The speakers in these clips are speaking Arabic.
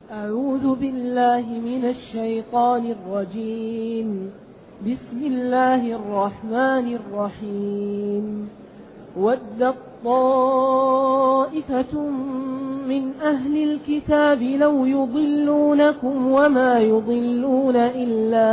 أعوذ بالله من الشيطان الرجيم. بسم الله الرحمن الرحيم. ودت طائفة من أهل الكتاب لو يضلونكم وما يضلون إلا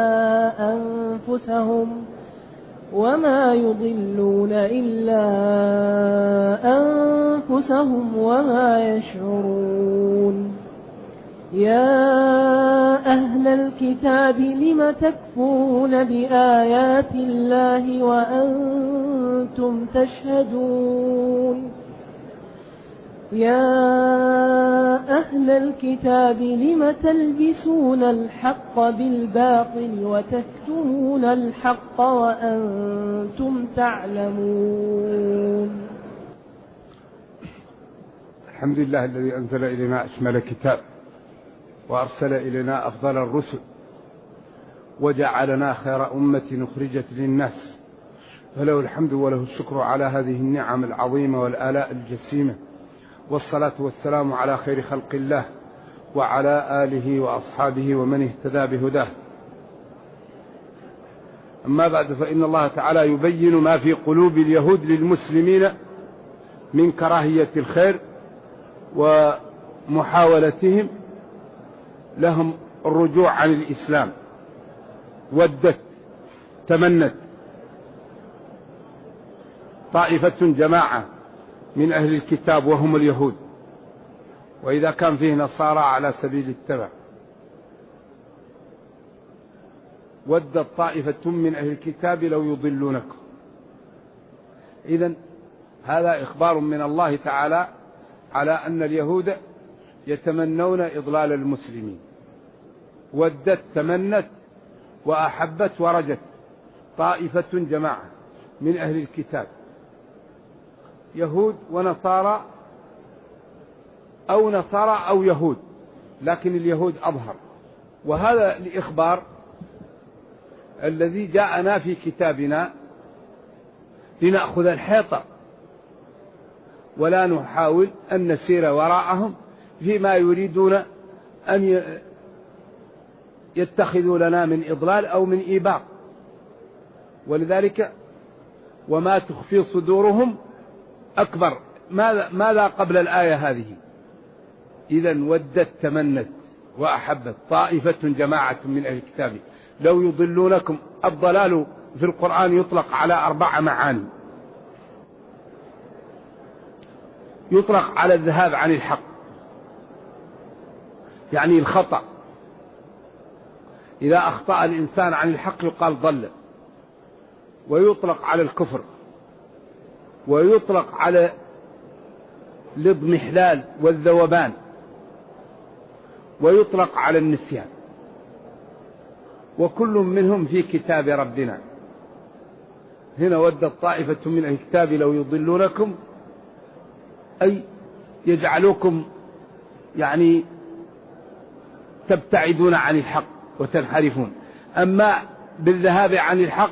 أنفسهم وما يشعرون. يا أهل الكتاب لم تكفرون بآيات الله وأنتم تشهدون. يا أهل الكتاب لم تلبسون الحق بالباطل وتكتمون الحق وأنتم تعلمون. الحمد لله الذي أنزل إلينا أشمل كتاب وأرسل إلينا أفضل الرسل وجعلنا خير أمة أخرجت للناس، فله الحمد وله الشكر على هذه النعم العظيمة والآلاء الجسيمة، والصلاة والسلام على خير خلق الله وعلى آله وأصحابه ومن اهتدى بهداه. أما بعد، فإن الله تعالى يبين ما في قلوب اليهود للمسلمين من كراهية الخير ومحاولتهم لهم الرجوع عن الإسلام. ودت تمنت طائفة جماعة من أهل الكتاب وهم اليهود، وإذا كان فيه نصارى على سبيل التبع. ودت طائفة من أهل الكتاب لو يضلونكم. إذن هذا إخبار من الله تعالى على أن اليهود يتمنون إضلال المسلمين. ودت تمنت وأحبت ورجت طائفة جماعة من أهل الكتاب، يهود ونصارى أو نصارى أو يهود، لكن اليهود أظهر. وهذا الإخبار الذي جاءنا في كتابنا لنأخذ الحيطة ولا نحاول أن نسير وراءهم فيما يريدون أن يتخذوا لنا من إضلال أو من إيباق. ولذلك وما تخفي صدورهم أكبر. ماذا قبل الآية هذه؟ إذن ودت تمنت وأحبت طائفة جماعة من أهل الكتاب لو يضلونكم. الضلال في القرآن يطلق على 4 معاني. يطلق على الذهاب عن الحق، يعني الخطأ. إذا أخطأ الإنسان عن الحق يقال ضل. ويطلق على الكفر، ويطلق على الاضمحلال والذوبان، ويطلق على النسيان. وكل منهم في كتاب ربنا. هنا ودت طائفة من الكتاب لو يضلونكم، أي يجعلوكم يعني تبتعدون عن الحق وتنحرفون. أما بالذهاب عن الحق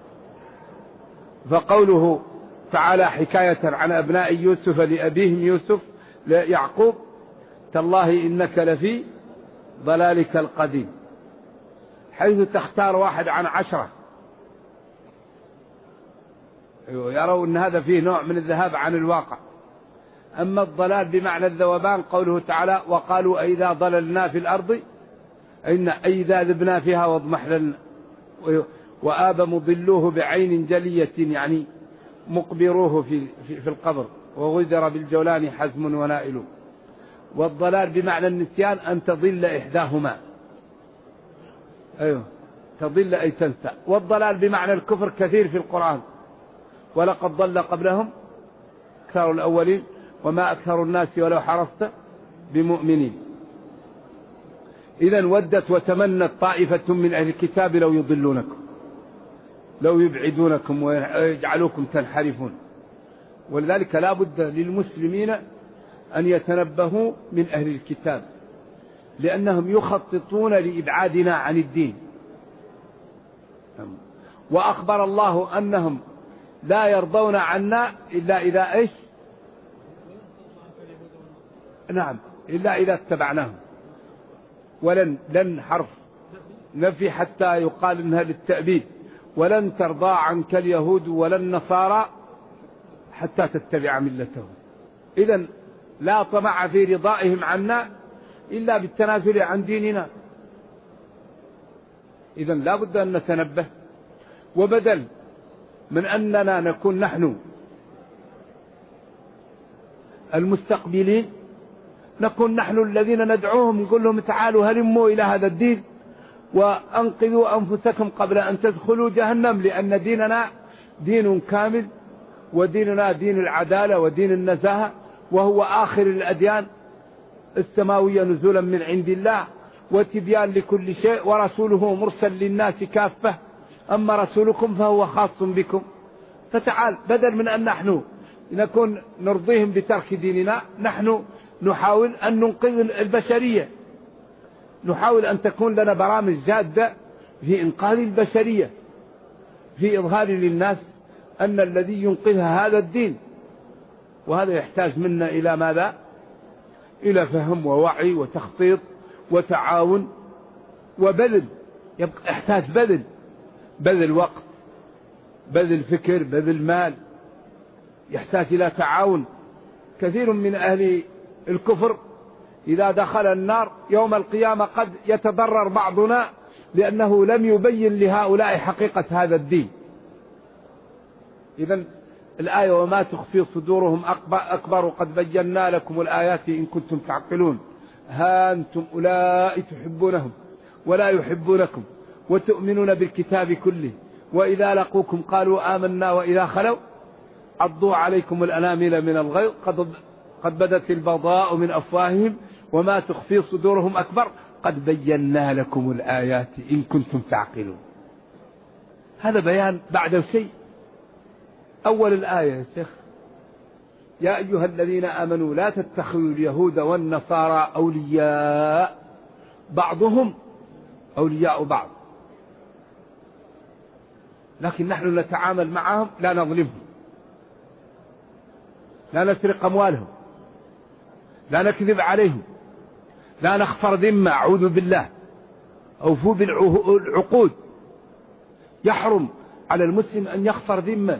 فقوله تعالى حكاية عن أبناء يوسف لأبيهم يوسف يعقوب: تالله إنك لفي ضلالك القديم، حيث تختار 1 عن 10. يروا أن هذا فيه نوع من الذهاب عن الواقع. أما الضلال بمعنى الذوبان قوله تعالى: وقالوا أئذا ضللنا في الأرض أئذا ذبنا فيها واضمحللنا وآب مضلوه بعين جلية، يعني مقبروه في القبر، وغذر بالجولان حزم ونائل. والضلال بمعنى النسيان أن تضل إحداهما، تضل أي تنسى. والضلال بمعنى الكفر كثير في القرآن: ولقد ضل قبلهم أكثر الأولين وما أكثر الناس ولو حرصت بمؤمنين. إذن ودت وتمنت طائفة من أهل الكتاب لو يضلونكم، لو يبعدونكم ويجعلوكم تنحرفون. ولذلك لا بد للمسلمين أن يتنبهوا من أهل الكتاب، لأنهم يخططون لإبعادنا عن الدين. وأخبر الله أنهم لا يرضون عنا إلا إذا إيش؟ نعم، إلا إذا اتبعناهم. لن حرف نفي حتى يقال إنها للتأبيد. ولن ترضى عنك اليهود ولا النصارى حتى تتبع ملتهم. إذن لا طمع في رضائهم عنا إلا بالتنازل عن ديننا. إذن لا بد أن نتنبه، وبدل من أننا نكون نحن المستقبلين نكون نحن الذين ندعوهم، نقول لهم تعالوا هلموا إلى هذا الدين وأنقذوا أنفسكم قبل أن تدخلوا جهنم، لأن ديننا دين كامل، وديننا دين العدالة ودين النزاهة، وهو آخر الأديان السماوية نزولا من عند الله وتبيان لكل شيء، ورسوله مرسل للناس كافة، أما رسولكم فهو خاص بكم. فتعال بدل من أن نحن نكون نرضيهم بترك ديننا، نحن نحاول أن ننقذ البشرية، نحاول أن تكون لنا برامج جادة في إنقاذ البشرية، في إظهار للناس أن الذي ينقذها هذا الدين. وهذا يحتاج منا إلى ماذا؟ إلى فهم ووعي وتخطيط وتعاون وبذل. يحتاج بذل وقت، بذل فكر، بذل مال، يحتاج إلى تعاون. كثير من أهل الكفر إذا دخل النار يوم القيامة قد يتضرر بعضنا لأنه لم يبين لهؤلاء حقيقة هذا الدين. إذن الآية وما تخفي صدورهم أكبر قد بينا لكم الآيات إن كنتم تعقلون. ها أنتم أولئك تحبونهم ولا يحبونكم وتؤمنون بالكتاب كله، وإذا لقوكم قالوا آمنا وإذا خلوا عضوا عليكم الأنامل من الغيظ قد بدت البغضاء من أفواههم وما تخفي صدورهم أكبر قد بينا لكم الآيات إن كنتم تعقلون. هذا بيان بعد شيء. أول الآية يا شيخ: يا أيها الذين آمنوا لا تتخذوا اليهود والنصارى أولياء بعضهم أولياء بعض. لكن نحن نتعامل معهم لا نظلمهم، لا نسرق أموالهم، لا نكذب عليهم، لا نخفر ذمة، أعوذ بالله. أوفوا بالعقود. يحرم على المسلم أن يخفر ذمة،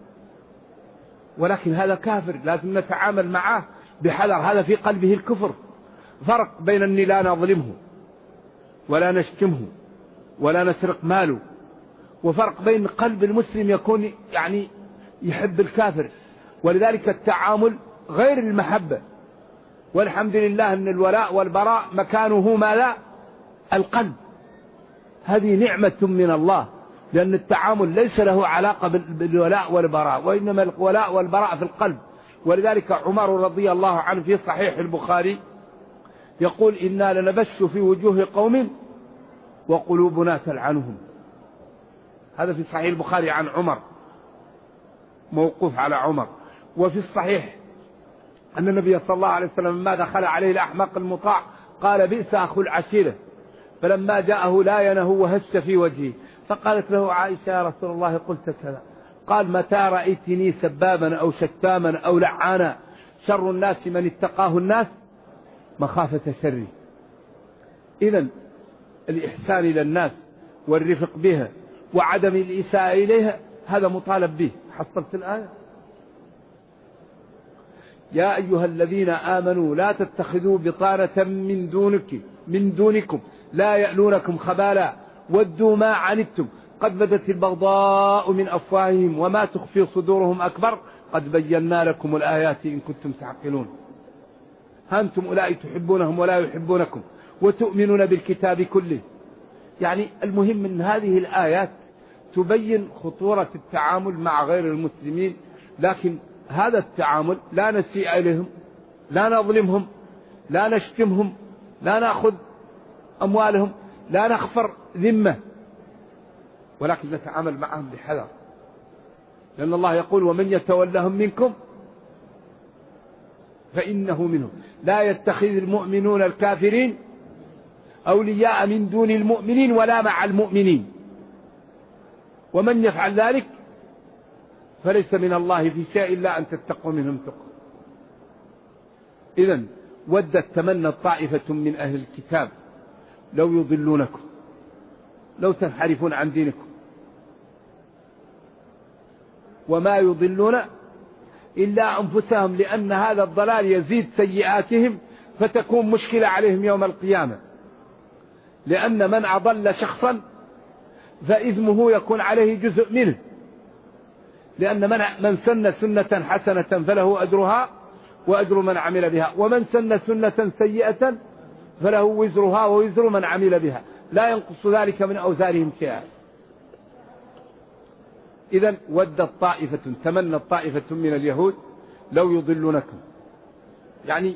ولكن هذا كافر لازم نتعامل معه بحذر، هذا في قلبه الكفر. فرق بين أني لا نظلمه ولا نشتمه ولا نسرق ماله، وفرق بين قلب المسلم يكون يعني يحب الكافر. ولذلك التعامل غير المحبة. والحمد لله أن الولاء والبراء مكانه ماذا؟ القلب. هذه نعمة من الله، لأن التعامل ليس له علاقة بالولاء والبراء، وإنما الولاء والبراء في القلب. ولذلك عمر رضي الله عنه في صحيح البخاري يقول: إنا لنبش في وجوه قوم وقلوبنا تلعنهم. هذا في صحيح البخاري عن عمر، موقوف على عمر. وفي الصحيح أن النبي صلى الله عليه وسلم لما دخل عليه الأحمق المطاع قال: بئس أخو العشيرة. فلما جاءه لاينه وهش في وجهه، فقالت له عائشة: يا رسول الله قلت كذا. قال: متى رأيتني سبابا أو شتاما أو لعانا شر الناس من اتقاه الناس مخافة شره. إذن الإحسان إلى الناس والرفق بها وعدم الإساءة إليها هذا مطالب به. حصلت الآية: يا أيها الذين آمنوا لا تتخذوا بطانة من دونكم لا يألونكم خبالا ودوا ما عنتم قد بدت البغضاء من أفواههم وما تخفي صدورهم أكبر قد بينا لكم الآيات إن كنتم تعقلون. أنتم أولئك تحبونهم ولا يحبونكم وتؤمنون بالكتاب كله. يعني المهم من هذه الآيات تبين خطورة التعامل مع غير المسلمين، لكن هذا التعامل لا نسيء إليهم، لا نظلمهم، لا نشتمهم، لا نأخذ أموالهم، لا نخفر ذمة، ولكن نتعامل معهم بحذر، لأن الله يقول: ومن يتولهم منكم فإنه منهم لا يتخذ المؤمنون الكافرين أولياء من دون المؤمنين ولا مع المؤمنين ومن يفعل ذلك فليس من الله في شيء إلا أن تتقوا منهم تقوا. إذن ودت تمنى طائفة من أهل الكتاب لو يضلونكم، لو تنحرفون عن دينكم، وما يضلون إلا أنفسهم، لأن هذا الضلال يزيد سيئاتهم فتكون مشكلة عليهم يوم القيامة، لأن من أضل شخصا فإثمه يكون عليه جزء منه، لأن من سن سنة حسنة فله أجرها وأجر من عمل بها، ومن سن سنة سيئة فله وزرها ووزر من عمل بها، لا ينقص ذلك من أوزارهم شيئا. إذن ودت طائفة، تمنت طائفة من اليهود لو يضلونكم، يعني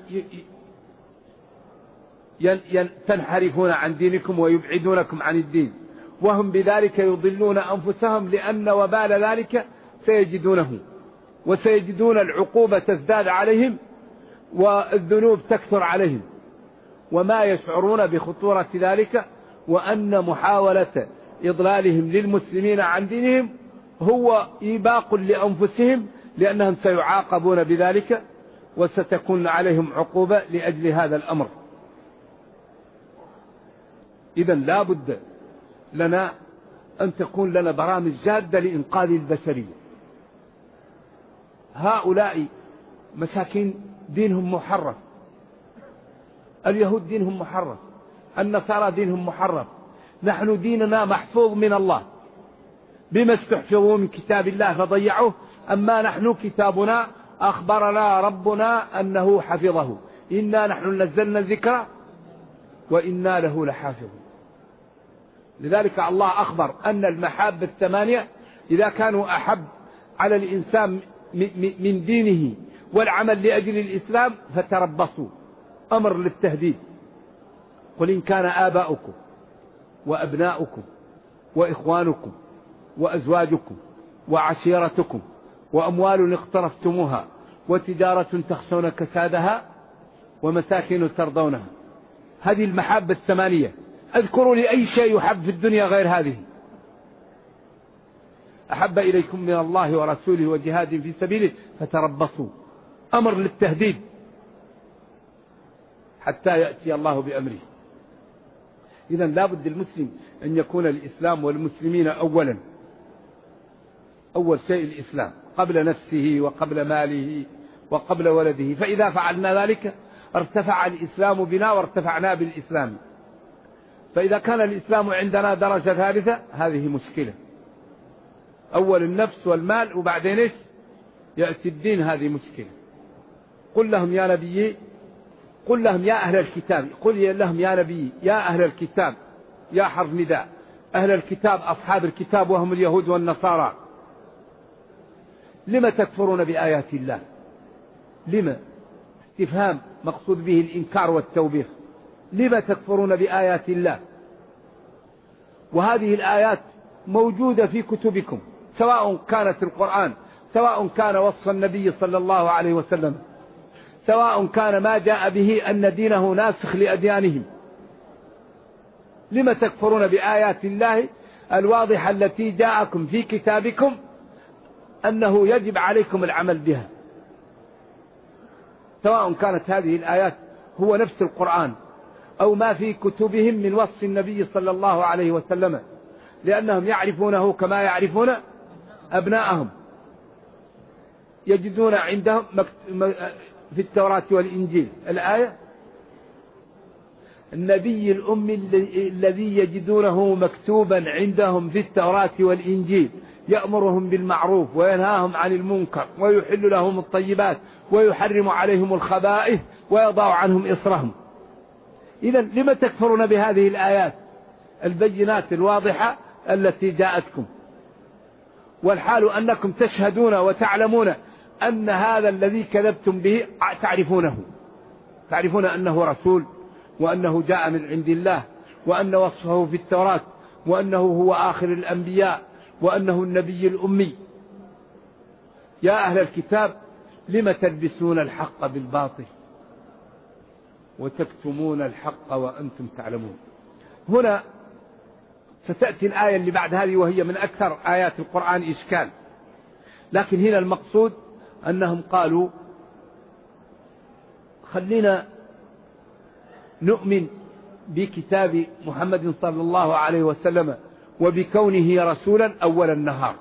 تنحرفون عن دينكم ويبعدونكم عن الدين، وهم بذلك يضلون أنفسهم، لأن وبال ذلك سيجدونه، وسيجدون العقوبة تزداد عليهم والذنوب تكثر عليهم، وما يشعرون بخطورة ذلك، وأن محاولة إضلالهم للمسلمين عن دينهم هو إيباق لأنفسهم، لأنهم سيعاقبون بذلك وستكون عليهم عقوبة لأجل هذا الأمر. إذن لا بد لنا أن تكون لنا برامج جادة لإنقاذ البشرية. هؤلاء مساكين دينهم محرف، اليهود دينهم محرف، النصارى دينهم محرف، نحن ديننا محفوظ من الله بما استحفظوا من كتاب الله فضيعوه، أما نحن كتابنا أخبرنا ربنا أنه حفظه، إنا نحن نزلنا الذكر وإنا له لحافظون. لذلك الله أخبر أن المحاب الثمانية إذا كانوا أحب على الإنسان من دينه والعمل لأجل الإسلام فتربصوا، أمر للتهديد. قل إن كان آباؤكم وأبناؤكم وإخوانكم وأزواجكم وعشيرتكم وأموال اقترفتموها وتجارة تخشون كسادها ومساكن ترضونها، هذه المحبة الثمانية. اذكروا لي أي شيء يحب في الدنيا غير هذه. أحب إليكم من الله ورسوله وجهاد في سبيله فتربصوا، أمر للتهديد حتى يأتي الله بأمره. إذن لا بد المسلم أن يكون الإسلام والمسلمين أولا، أول شيء الإسلام قبل نفسه وقبل ماله وقبل ولده، فإذا فعلنا ذلك ارتفع الإسلام بنا وارتفعنا بالإسلام. فإذا كان الإسلام عندنا درجة ثالثة هذه مشكلة، أول النفس والمال وبعدين إيش يأتي الدين، هذه مشكلة. قل لهم يا نبي، قل لهم يا أهل الكتاب، قل لهم يا نبي يا أهل الكتاب، يا حرف نداء، أهل الكتاب أصحاب الكتاب وهم اليهود والنصارى، لما تكفرون بآيات الله؟ لما؟ استفهام مقصود به الإنكار والتوبيخ. لما تكفرون بآيات الله؟ وهذه الآيات موجودة في كتبكم، سواء كانت القرآن، سواء كان وصف النبي صلى الله عليه وسلم، سواء كان ما جاء به أن دينه ناسخ لأديانهم. لما تكفرون بآيات الله الواضحة التي جاءكم في كتابكم أنه يجب عليكم العمل بها، سواء كانت هذه الآيات هو نفس القرآن أو ما في كتبهم من وصف النبي صلى الله عليه وسلم، لأنهم يعرفونه كما يعرفون أبناءهم. يجدون عندهم في التوراة والإنجيل الآية النبي الأمي الذي يجدونه مكتوبا عندهم في التوراة والإنجيل يأمرهم بالمعروف وينهاهم عن المنكر ويحل لهم الطيبات ويحرم عليهم الخبائث ويضع عنهم إصرهم. إذن لما تكفرون بهذه الآيات البينات الواضحة التي جاءتكم، والحال أنكم تشهدون وتعلمون أن هذا الذي كذبتم به تعرفون أنه رسول، وأنه جاء من عند الله، وأن وصفه في التوراة، وأنه هو آخر الأنبياء، وأنه النبي الأمي. يا أهل الكتاب لم تلبسون الحق بالباطل وتكتمون الحق وأنتم تعلمون. هنا ستأتي الآية اللي بعد هذه وهي من أكثر آيات القرآن إشكال، لكن هنا المقصود أنهم قالوا خلينا نؤمن بكتاب محمد صلى الله عليه وسلم وبكونه رسولا أول النهار،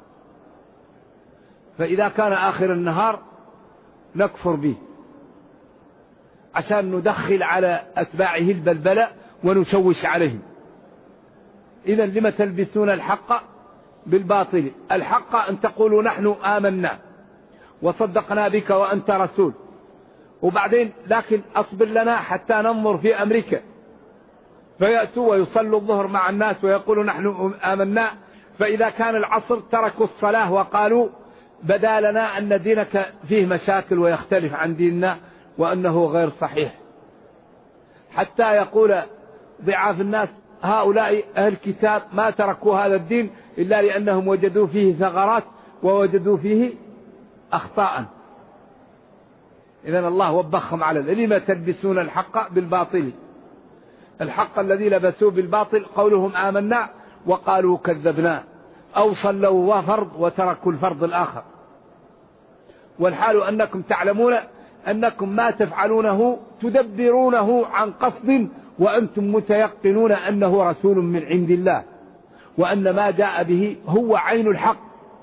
فإذا كان آخر النهار نكفر به عشان ندخل على أتباعه البلبلة ونشوش عليهم. إذن لم تلبسون الحق بالباطل؟ الحق أن تقولوا نحن آمنا وصدقنا بك وأنت رسول، وبعدين لكن أصبر لنا حتى ننظر في أمريكا، فيأتوا ويصلوا الظهر مع الناس ويقولوا نحن آمنا، فإذا كان العصر تركوا الصلاة وقالوا بدا لنا أن دينك فيه مشاكل ويختلف عن ديننا وأنه غير صحيح، حتى يقول ضعاف الناس هؤلاء أهل الكتاب ما تركوا هذا الدين إلا لأنهم وجدوا فيه ثغرات ووجدوا فيه أخطاء. إذن الله وبخهم على لما تلبسون الحق بالباطل؟ الحق الذي لبسوه بالباطل قولهم آمنا وقالوا كذبنا، أو صلوا فرض وتركوا الفرض الآخر، والحال أنكم تعلمون أنكم ما تفعلونه تدبرونه عن قصد وأنتم متيقنون أنه رسول من عند الله وأن ما جاء به هو عين الحق،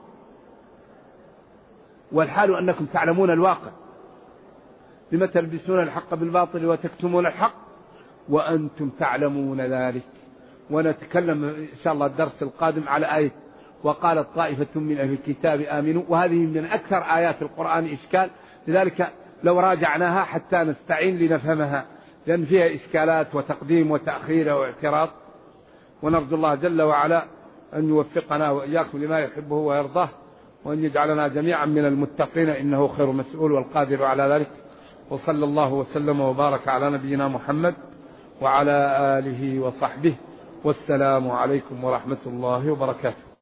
والحال أنكم تعلمون الواقع. لما تلبسون الحق بالباطل وتكتمون الحق وأنتم تعلمون ذلك. ونتكلم إن شاء الله الدرس القادم على آية وقالت طائفة من أهل الكتاب آمنوا، وهذه من أكثر آيات القرآن إشكال، لذلك لو راجعناها حتى نستعين لنفهمها، لأن فيها إشكالات وتقديم وتأخير واعتراض. ونرجو الله جل وعلا أن يوفقنا وإياكم لما يحبه ويرضاه، وأن يجعلنا جميعا من المتقين إنه خير مسؤول والقادر على ذلك. وصلى الله وسلم وبارك على نبينا محمد وعلى آله وصحبه، والسلام عليكم ورحمة الله وبركاته.